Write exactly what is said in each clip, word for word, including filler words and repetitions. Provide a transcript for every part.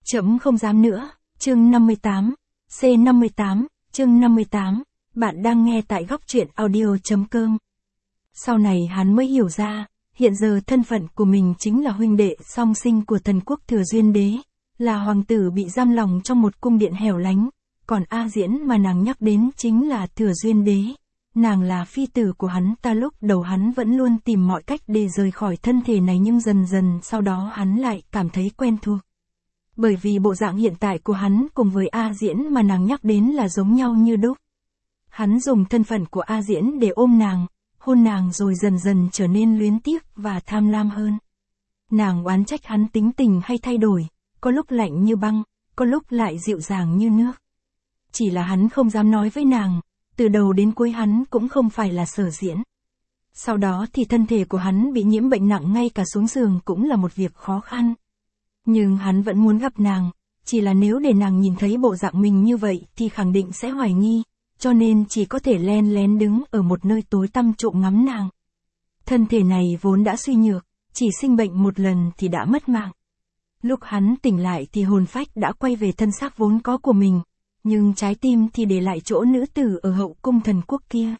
Chấm không dám nữa, chương năm mươi tám, C năm mươi tám, chương năm mươi tám, bạn đang nghe tại góc truyện audio.com. Sau này hắn mới hiểu ra, hiện giờ thân phận của mình chính là huynh đệ song sinh của thần quốc Thừa Duyên Đế, là hoàng tử bị giam lòng trong một cung điện hẻo lánh, còn A Diễn mà nàng nhắc đến chính là Thừa Duyên Đế. Nàng là phi tử của hắn ta. Lúc đầu hắn vẫn luôn tìm mọi cách để rời khỏi thân thể này, nhưng dần dần sau đó hắn lại cảm thấy quen thuộc. Bởi vì bộ dạng hiện tại của hắn cùng với A Diễn mà nàng nhắc đến là giống nhau như đúc. Hắn dùng thân phận của A Diễn để ôm nàng, hôn nàng rồi dần dần trở nên luyến tiếc và tham lam hơn. Nàng oán trách hắn tính tình hay thay đổi, có lúc lạnh như băng, có lúc lại dịu dàng như nước. Chỉ là hắn không dám nói với nàng, từ đầu đến cuối hắn cũng không phải là Sở Diễn. Sau đó thì thân thể của hắn bị nhiễm bệnh nặng, ngay cả xuống giường cũng là một việc khó khăn. Nhưng hắn vẫn muốn gặp nàng, chỉ là nếu để nàng nhìn thấy bộ dạng mình như vậy thì khẳng định sẽ hoài nghi, cho nên chỉ có thể len lén đứng ở một nơi tối tăm trộm ngắm nàng. Thân thể này vốn đã suy nhược, chỉ sinh bệnh một lần thì đã mất mạng. Lúc hắn tỉnh lại thì hồn phách đã quay về thân xác vốn có của mình, nhưng trái tim thì để lại chỗ nữ tử ở hậu cung thần quốc kia.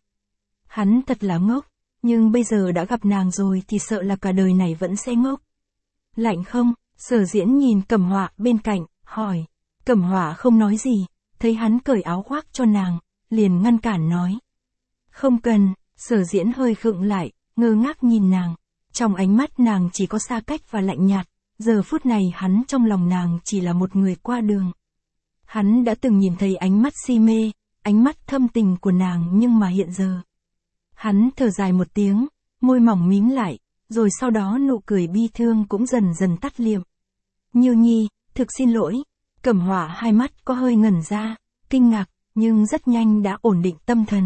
Hắn thật là ngốc, nhưng bây giờ đã gặp nàng rồi thì sợ là cả đời này vẫn sẽ ngốc. Lạnh không? Sở Diễn nhìn Cẩm Họa bên cạnh, hỏi. Cẩm Họa không nói gì, thấy hắn cởi áo khoác cho nàng, liền ngăn cản nói. Không cần. Sở Diễn hơi khựng lại, ngơ ngác nhìn nàng. Trong ánh mắt nàng chỉ có xa cách và lạnh nhạt, giờ phút này hắn trong lòng nàng chỉ là một người qua đường. Hắn đã từng nhìn thấy ánh mắt si mê, ánh mắt thâm tình của nàng, nhưng mà hiện giờ. Hắn thở dài một tiếng, môi mỏng mím lại, rồi sau đó nụ cười bi thương cũng dần dần tắt liệm. Nhiêu Nhi, thực xin lỗi. Cẩm Họa hai mắt có hơi ngẩn ra, kinh ngạc, nhưng rất nhanh đã ổn định tâm thần.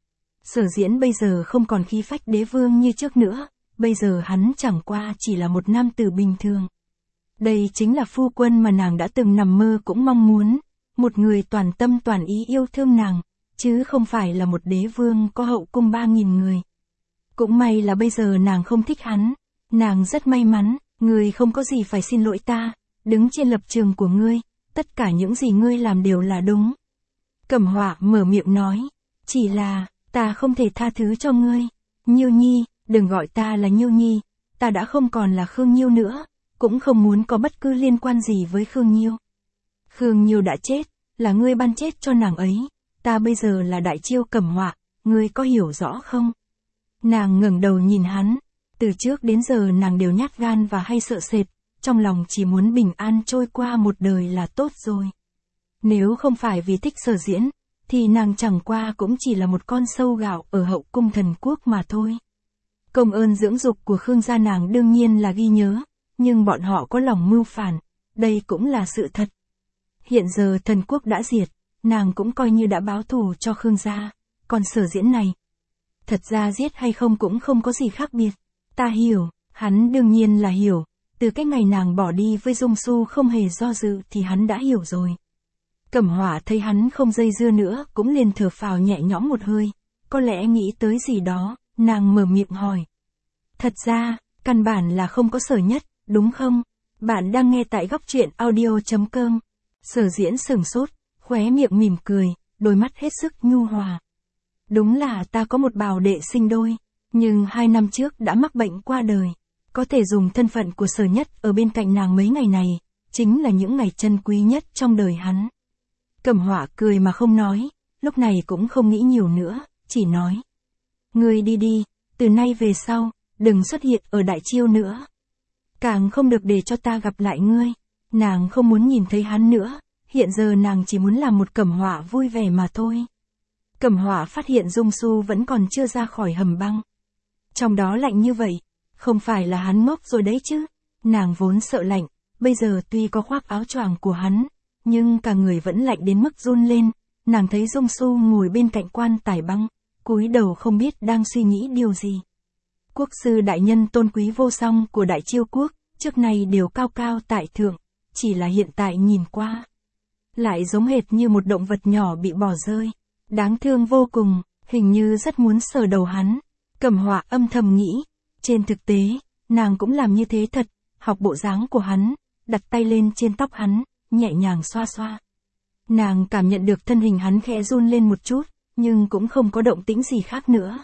Sở Diễn bây giờ không còn khí phách đế vương như trước nữa, bây giờ hắn chẳng qua chỉ là một nam tử bình thường. Đây chính là phu quân mà nàng đã từng nằm mơ cũng mong muốn, một người toàn tâm toàn ý yêu thương nàng, chứ không phải là một đế vương có hậu cung ba nghìn người. Cũng may là bây giờ nàng không thích hắn, nàng rất may mắn, ngươi không có gì phải xin lỗi ta, đứng trên lập trường của ngươi, tất cả những gì ngươi làm đều là đúng. Cẩm Họa mở miệng nói, chỉ là, ta không thể tha thứ cho ngươi. Nhiêu Nhi, đừng gọi ta là Nhiêu Nhi, ta đã không còn là Khương Nhiêu nữa, cũng không muốn có bất cứ liên quan gì với Khương Nhiêu. Khương Nhiêu đã chết, là ngươi ban chết cho nàng ấy, ta bây giờ là Đại Chiêu Cẩm Họa, ngươi có hiểu rõ không? Nàng ngẩng đầu nhìn hắn, từ trước đến giờ nàng đều nhát gan và hay sợ sệt, trong lòng chỉ muốn bình an trôi qua một đời là tốt rồi. Nếu không phải vì thích Sở Diễn, thì nàng chẳng qua cũng chỉ là một con sâu gạo ở hậu cung thần quốc mà thôi. Công ơn dưỡng dục của Khương gia nàng đương nhiên là ghi nhớ, nhưng bọn họ có lòng mưu phản, đây cũng là sự thật. Hiện giờ thần quốc đã diệt, nàng cũng coi như đã báo thù cho Khương gia, còn Sở Diễn này, thật ra giết hay không cũng không có gì khác biệt. Ta hiểu, hắn đương nhiên là hiểu, từ cái ngày nàng bỏ đi với Dung Xu không hề do dự thì hắn đã hiểu rồi. Cẩm Họa thấy hắn không dây dưa nữa cũng liền thở phào nhẹ nhõm một hơi, có lẽ nghĩ tới gì đó, nàng mở miệng hỏi. Thật ra, căn bản là không có Sở Nhất, đúng không? Bạn đang nghe tại góc truyện audio.com. Sở Diễn sừng sốt, khóe miệng mỉm cười, đôi mắt hết sức nhu hòa. Đúng là ta có một bào đệ sinh đôi, nhưng hai năm trước đã mắc bệnh qua đời. Có thể dùng thân phận của Sở Nhất ở bên cạnh nàng mấy ngày này, chính là những ngày chân quý nhất trong đời hắn. Cẩm Họa cười mà không nói, lúc này cũng không nghĩ nhiều nữa, chỉ nói. Ngươi đi đi, từ nay về sau, đừng xuất hiện ở Đại Chiêu nữa. Càng không được để cho ta gặp lại ngươi. Nàng không muốn nhìn thấy hắn nữa, hiện giờ nàng chỉ muốn làm một Cẩm Họa vui vẻ mà thôi. Cẩm Họa phát hiện Dung Xu vẫn còn chưa ra khỏi hầm băng. Trong đó lạnh như vậy, không phải là hắn ngốc rồi đấy chứ. Nàng vốn sợ lạnh, bây giờ tuy có khoác áo choàng của hắn, nhưng cả người vẫn lạnh đến mức run lên. Nàng thấy Dung Xu ngồi bên cạnh quan tài băng, cúi đầu không biết đang suy nghĩ điều gì. Quốc sư đại nhân tôn quý vô song của Đại Chiêu quốc, trước nay đều cao cao tại thượng, chỉ là hiện tại nhìn qua, lại giống hệt như một động vật nhỏ bị bỏ rơi. Đáng thương vô cùng, hình như rất muốn sờ đầu hắn. Cẩm Họa âm thầm nghĩ, trên thực tế, nàng cũng làm như thế thật, học bộ dáng của hắn, đặt tay lên trên tóc hắn, nhẹ nhàng xoa xoa. Nàng cảm nhận được thân hình hắn khẽ run lên một chút, nhưng cũng không có động tĩnh gì khác nữa.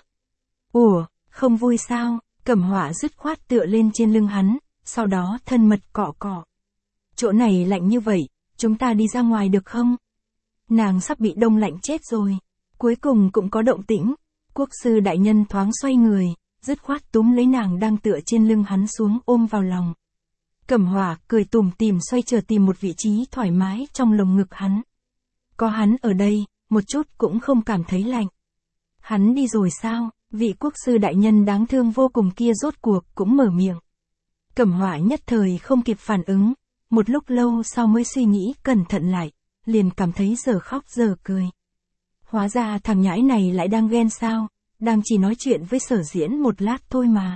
Ủa, không vui sao? Cẩm Họa dứt khoát tựa lên trên lưng hắn, sau đó thân mật cọ cọ. Chỗ này lạnh như vậy, chúng ta đi ra ngoài được không? Nàng sắp bị đông lạnh chết rồi. Cuối cùng cũng có động tĩnh. Quốc sư đại nhân thoáng xoay người, dứt khoát túm lấy nàng đang tựa trên lưng hắn xuống ôm vào lòng. Cẩm Họa cười tủm tỉm xoay chờ tìm một vị trí thoải mái trong lồng ngực hắn. Có hắn ở đây, một chút cũng không cảm thấy lạnh. Hắn đi rồi sao? Vị quốc sư đại nhân đáng thương vô cùng kia rốt cuộc cũng mở miệng. Cẩm Họa nhất thời không kịp phản ứng, một lúc lâu sau mới suy nghĩ cẩn thận lại, liền cảm thấy giờ khóc giờ cười. Hóa ra thằng nhãi này lại đang ghen sao, đang chỉ nói chuyện với Sở Diễn một lát thôi mà.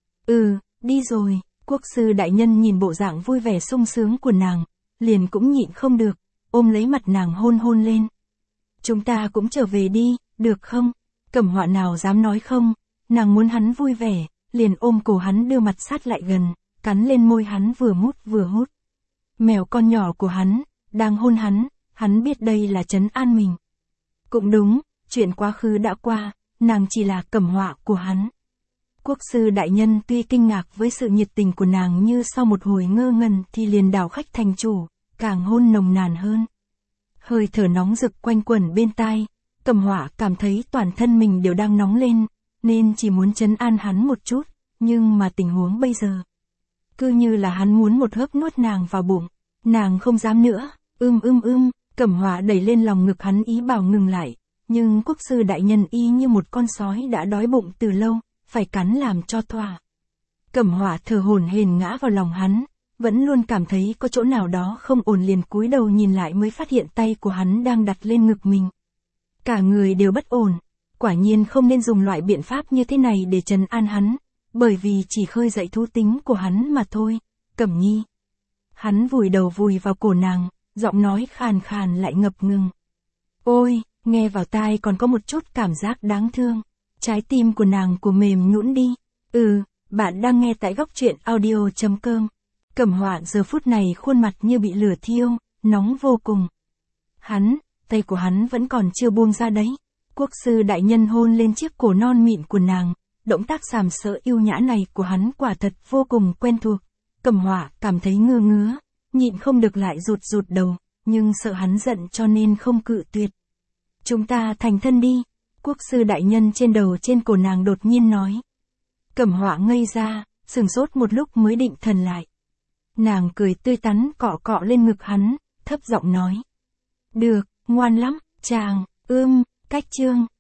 Ừ, đi rồi, quốc sư đại nhân nhìn bộ dạng vui vẻ sung sướng của nàng, liền cũng nhịn không được, ôm lấy mặt nàng hôn hôn lên. Chúng ta cũng trở về đi, được không? Cẩm Họa nào dám nói không, nàng muốn hắn vui vẻ, liền ôm cổ hắn đưa mặt sát lại gần, cắn lên môi hắn vừa mút vừa hút. Mèo con nhỏ của hắn, đang hôn hắn, hắn biết đây là trấn an mình. Cũng đúng, chuyện quá khứ đã qua, nàng chỉ là Cẩm Họa của hắn. Quốc sư đại nhân tuy kinh ngạc với sự nhiệt tình của nàng như sau một hồi ngơ ngẩn thì liền đảo khách thành chủ, càng hôn nồng nàn hơn. Hơi thở nóng rực quanh quẩn bên tai, Cẩm Họa cảm thấy toàn thân mình đều đang nóng lên, nên chỉ muốn trấn an hắn một chút, nhưng mà tình huống bây giờ. Cứ như là hắn muốn một hớp nuốt nàng vào bụng, nàng không dám nữa, ưm ưm ưm, Cẩm Họa đẩy lên lòng ngực hắn ý bảo ngừng lại, nhưng quốc sư đại nhân y như một con sói đã đói bụng từ lâu, phải cắn làm cho thỏa. Cẩm Họa thở hổn hển ngã vào lòng hắn, vẫn luôn cảm thấy có chỗ nào đó không ổn liền cúi đầu nhìn lại mới phát hiện tay của hắn đang đặt lên ngực mình. Cả người đều bất ổn, quả nhiên không nên dùng loại biện pháp như thế này để trấn an hắn, bởi vì chỉ khơi dậy thú tính của hắn mà thôi. Cẩm Nhi. Hắn vùi đầu vùi vào cổ nàng, giọng nói khàn khàn lại ngập ngừng. Ôi, nghe vào tai còn có một chút cảm giác đáng thương. Trái tim của nàng của mềm nhũn đi. Ừ, bạn đang nghe tại góc truyện audio chấm com. Cẩm Họa giờ phút này khuôn mặt như bị lửa thiêu, nóng vô cùng. Hắn, tay của hắn vẫn còn chưa buông ra đấy. Quốc sư đại nhân hôn lên chiếc cổ non mịn của nàng, động tác sàm sỡ yêu nhã này của hắn quả thật vô cùng quen thuộc. Cẩm Họa cảm thấy ngơ ngứa, nhịn không được lại rụt rụt đầu, nhưng sợ hắn giận cho nên không cự tuyệt. Chúng ta thành thân đi, quốc sư đại nhân trên đầu trên cổ nàng đột nhiên nói. Cẩm Họa ngây ra, sửng sốt một lúc mới định thần lại. Nàng cười tươi tắn cọ cọ lên ngực hắn, thấp giọng nói. Được, ngoan lắm, chàng, ưm, cách chương,